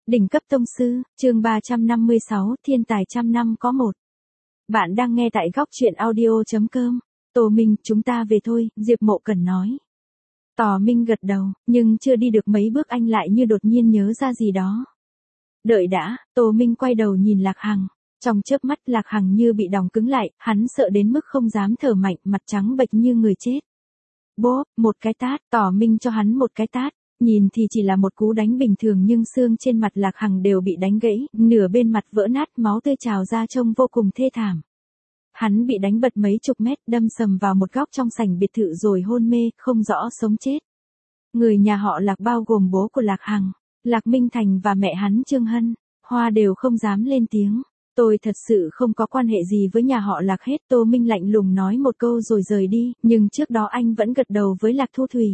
Đỉnh cấp tông sư, chương 356, thiên tài trăm năm có một. Bạn đang nghe tại góc truyện audio.com. Tô Minh, chúng ta về thôi, Diệp Mộ Cần nói. Tò Minh gật đầu, nhưng chưa đi được mấy bước anh lại như đột nhiên nhớ ra gì đó. Đợi đã, Tô Minh quay đầu nhìn Lạc Hằng. Trong chớp mắt Lạc Hằng như bị đóng cứng lại, hắn sợ đến mức không dám thở mạnh, mặt trắng bệch như người chết. Bốp, một cái tát, Tò Minh cho hắn một cái tát. Nhìn thì chỉ là một cú đánh bình thường nhưng xương trên mặt Lạc Hằng đều bị đánh gãy, nửa bên mặt vỡ nát, máu tươi trào ra trông vô cùng thê thảm. Hắn bị đánh bật mấy chục mét, đâm sầm vào một góc trong sảnh biệt thự rồi hôn mê, không rõ sống chết. Người nhà họ Lạc bao gồm bố của Lạc Hằng, Lạc Minh Thành và mẹ hắn Trương Hân, Hoa đều không dám lên tiếng. Tôi thật sự không có quan hệ gì với nhà họ Lạc hết. Tô Minh lạnh lùng nói một câu rồi rời đi, nhưng trước đó anh vẫn gật đầu với Lạc Thu Thủy.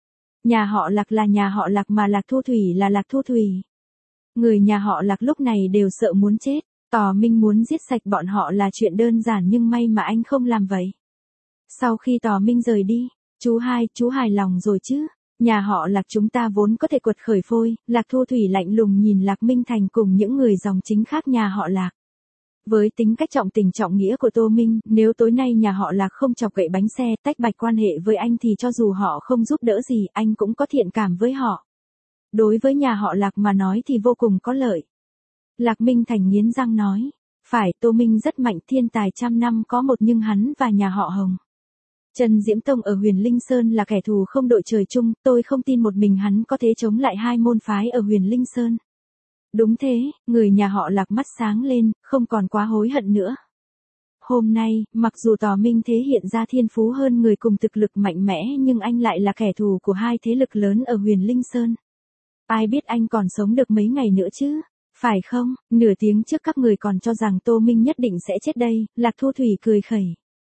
Nhà họ Lạc là nhà họ Lạc mà Lạc Thu Thủy là Lạc Thu Thủy. Người nhà họ Lạc lúc này đều sợ muốn chết. Tò Minh muốn giết sạch bọn họ là chuyện đơn giản nhưng may mà anh không làm vậy. Sau khi Tò Minh rời đi, chú hài lòng rồi chứ? Nhà họ Lạc chúng ta vốn có thể quật khởi phôi. Lạc Thu Thủy lạnh lùng nhìn Lạc Minh Thành cùng những người dòng chính khác nhà họ Lạc. Với tính cách trọng tình trọng nghĩa của Tô Minh, nếu tối nay nhà họ Lạc không chọc gậy bánh xe, tách bạch quan hệ với anh thì cho dù họ không giúp đỡ gì, anh cũng có thiện cảm với họ. Đối với nhà họ Lạc mà nói thì vô cùng có lợi. Lạc Minh Thành nghiến răng nói, phải, Tô Minh rất mạnh, thiên tài trăm năm có một, nhưng hắn và nhà họ Hồng, Trần Diễm Tông ở Huyền Linh Sơn là kẻ thù không đội trời chung, tôi không tin một mình hắn có thể chống lại hai môn phái ở Huyền Linh Sơn. Đúng thế, người nhà họ Lạc mắt sáng lên, không còn quá hối hận nữa. Hôm nay, mặc dù Tò Minh thể hiện ra thiên phú hơn người cùng thực lực mạnh mẽ nhưng anh lại là kẻ thù của hai thế lực lớn ở Huyền Linh Sơn. Ai biết anh còn sống được mấy ngày nữa chứ? Phải không? Nửa tiếng trước các người còn cho rằng Tô Minh nhất định sẽ chết đây, Lạc Thu Thủy cười khẩy.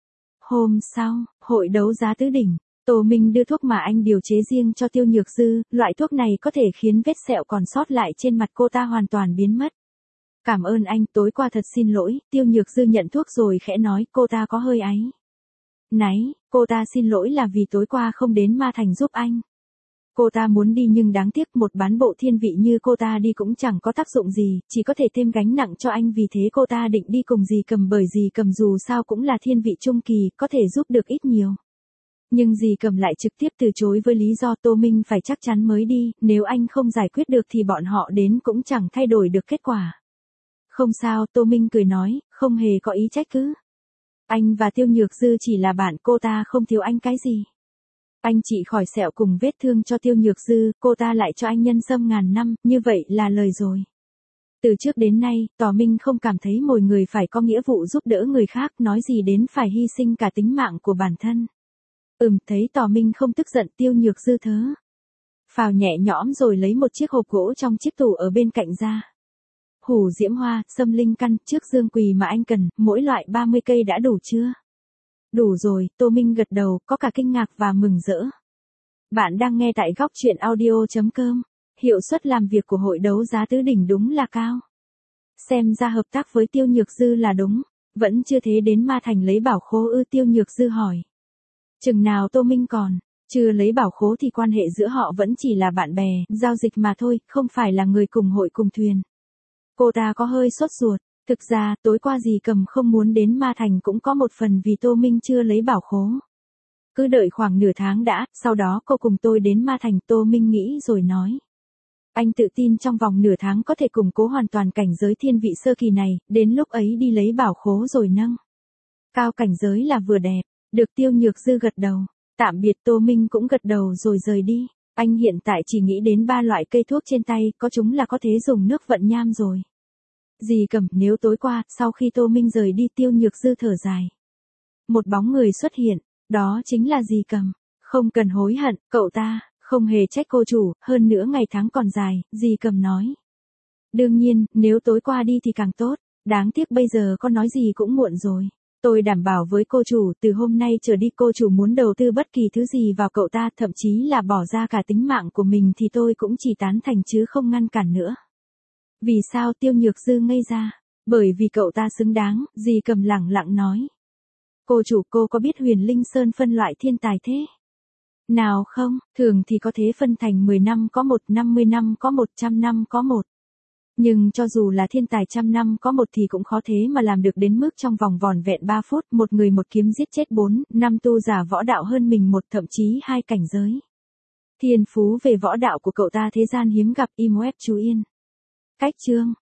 Hôm sau, hội đấu giá tứ đỉnh. Tô Minh đưa thuốc mà anh điều chế riêng cho Tiêu Nhược Dư, loại thuốc này có thể khiến vết sẹo còn sót lại trên mặt cô ta hoàn toàn biến mất. Cảm ơn anh, tối qua thật xin lỗi. Tiêu Nhược Dư nhận thuốc rồi khẽ nói, cô ta có hơi áy náy, cô ta xin lỗi là vì tối qua không đến Ma Thành giúp anh. Cô ta muốn đi nhưng đáng tiếc một bán bộ thiên vị như cô ta đi cũng chẳng có tác dụng gì, chỉ có thể thêm gánh nặng cho anh, vì thế cô ta định đi cùng dì Cầm bởi dì Cầm dù sao cũng là thiên vị trung kỳ, có thể giúp được ít nhiều. Nhưng dì Cầm lại trực tiếp từ chối với lý do Tô Minh phải chắc chắn mới đi, nếu anh không giải quyết được thì bọn họ đến cũng chẳng thay đổi được kết quả. Không sao, Tô Minh cười nói, không hề có ý trách cứ. Anh và Tiêu Nhược Dư chỉ là bạn, cô ta không thiếu anh cái gì. Anh trị khỏi sẹo cùng vết thương cho Tiêu Nhược Dư, cô ta lại cho anh nhân sâm ngàn năm, như vậy là lời rồi. Từ trước đến nay, Tò Minh không cảm thấy mỗi người phải có nghĩa vụ giúp đỡ người khác, nói gì đến phải hy sinh cả tính mạng của bản thân. Thấy Tò Minh không tức giận, Tiêu Nhược Dư thớ phào nhẹ nhõm rồi lấy một chiếc hộp gỗ trong chiếc tủ ở bên cạnh ra. Hủ diễm hoa, sâm linh căn, trước dương quỳ mà anh cần, mỗi loại 30 cây đã đủ chưa? Đủ rồi, Tô Minh gật đầu, có cả kinh ngạc và mừng rỡ. Bạn đang nghe tại góc truyện audio.com. Hiệu suất làm việc của hội đấu giá tứ đỉnh đúng là cao. Xem ra hợp tác với Tiêu Nhược Dư là đúng. Vẫn chưa thế đến Ma Thành lấy bảo khố ư? Tiêu Nhược Dư hỏi. Chừng nào Tô Minh còn chưa lấy bảo khố thì quan hệ giữa họ vẫn chỉ là bạn bè, giao dịch mà thôi, không phải là người cùng hội cùng thuyền. Cô ta có hơi sốt ruột. Thực ra, tối qua dì Cầm không muốn đến Ma Thành cũng có một phần vì Tô Minh chưa lấy bảo khố. Cứ đợi khoảng nửa tháng đã, sau đó cô cùng tôi đến Ma Thành. Tô Minh nghĩ rồi nói. Anh tự tin trong vòng nửa tháng có thể củng cố hoàn toàn cảnh giới thiên vị sơ kỳ này, đến lúc ấy đi lấy bảo khố rồi nâng cao cảnh giới là vừa đẹp. Được, Tiêu Nhược Dư gật đầu. Tạm biệt. Tô Minh cũng gật đầu rồi rời đi. Anh hiện tại chỉ nghĩ đến 3 loại cây thuốc trên tay, có chúng là có thể dùng nước vận nham rồi. Dì Cầm, nếu tối qua, sau khi Tô Minh rời đi, Tiêu Nhược Dư thở dài. Một bóng người xuất hiện, đó chính là dì Cầm. Không cần hối hận, cậu ta không hề trách cô chủ, hơn nữa ngày tháng còn dài, dì Cầm nói. Đương nhiên, nếu tối qua đi thì càng tốt, đáng tiếc bây giờ có nói gì cũng muộn rồi. Tôi đảm bảo với cô chủ, từ hôm nay trở đi cô chủ muốn đầu tư bất kỳ thứ gì vào cậu ta, thậm chí là bỏ ra cả tính mạng của mình thì tôi cũng chỉ tán thành chứ không ngăn cản nữa. Vì sao? Tiêu Nhược Dư ngây ra. Bởi vì cậu ta xứng đáng, dì Cầm lẳng lặng nói. Cô chủ, cô có biết Huyền Linh Sơn phân loại thiên tài thế nào không? Thường thì có thế phân thành 10 năm có một, 50 năm có 100 năm có một. Nhưng cho dù là thiên tài trăm năm có một thì cũng khó thế mà làm được đến mức trong vòng vỏn vẹn 3 phút, một người một kiếm giết chết 4, 5 tu giả võ đạo hơn mình một thậm chí 2 cảnh giới. Thiên phú về võ đạo của cậu ta thế gian hiếm gặp. Im web chú Yên. Cách chương